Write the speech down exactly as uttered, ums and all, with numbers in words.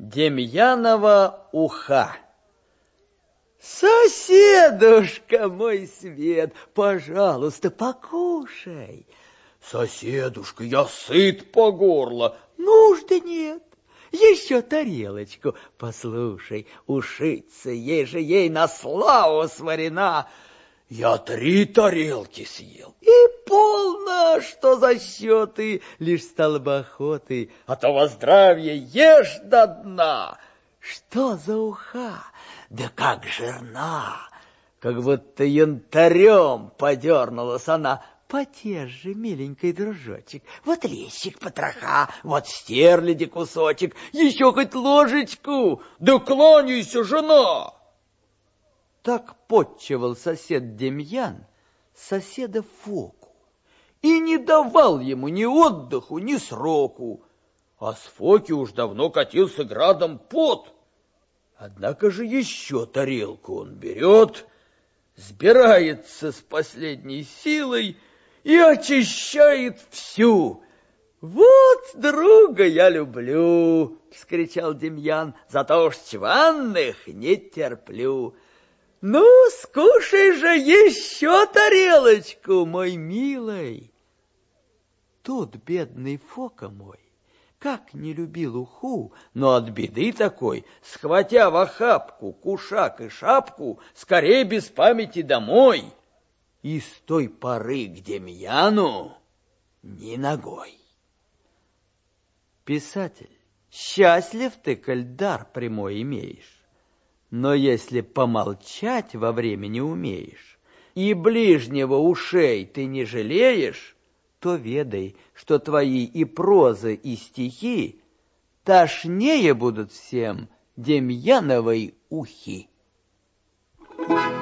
Демьянова уха. Соседушка мой свет, пожалуйста, покушай. Соседушка, я сыт по горло. Нужды нет. Еще тарелочку. Послушай, ушица, ей же ей на славу сварена. Я три тарелки съел. И полно, что за счеты, лишь стало бы охоты. А то во здравие ешь до дна. Что за уха? Да как жирна! Как будто янтарем подернулась она. Потешь же, миленький дружочек, вот лещик потроха, вот стерляди кусочек, еще хоть ложечку, да кланяйся, жена! Так подчевал сосед Демьян соседа Фоку и не давал ему ни отдыху, ни сроку, а с Фоки уж давно катился градом пот. Однако же еще тарелку он берет, сбирается с последней силой и очищает всю. «Вот друга я люблю!» — вскричал Демьян, «зато уж чванных не терплю. Ну, скушай же еще тарелочку, мой милый!» Тут бедный Фока мой, как не любил уху, но от беды такой, схватя в охапку кушак и шапку, скорее без памяти домой. И с той поры к Демьяну ни ногой. Писатель, счастлив ты, коль дар прямой имеешь, но если помолчать во время не умеешь, и ближнего ушей ты не жалеешь, то ведай, что твои и прозы, и стихи тошнее будут всем Демьяновой ухи.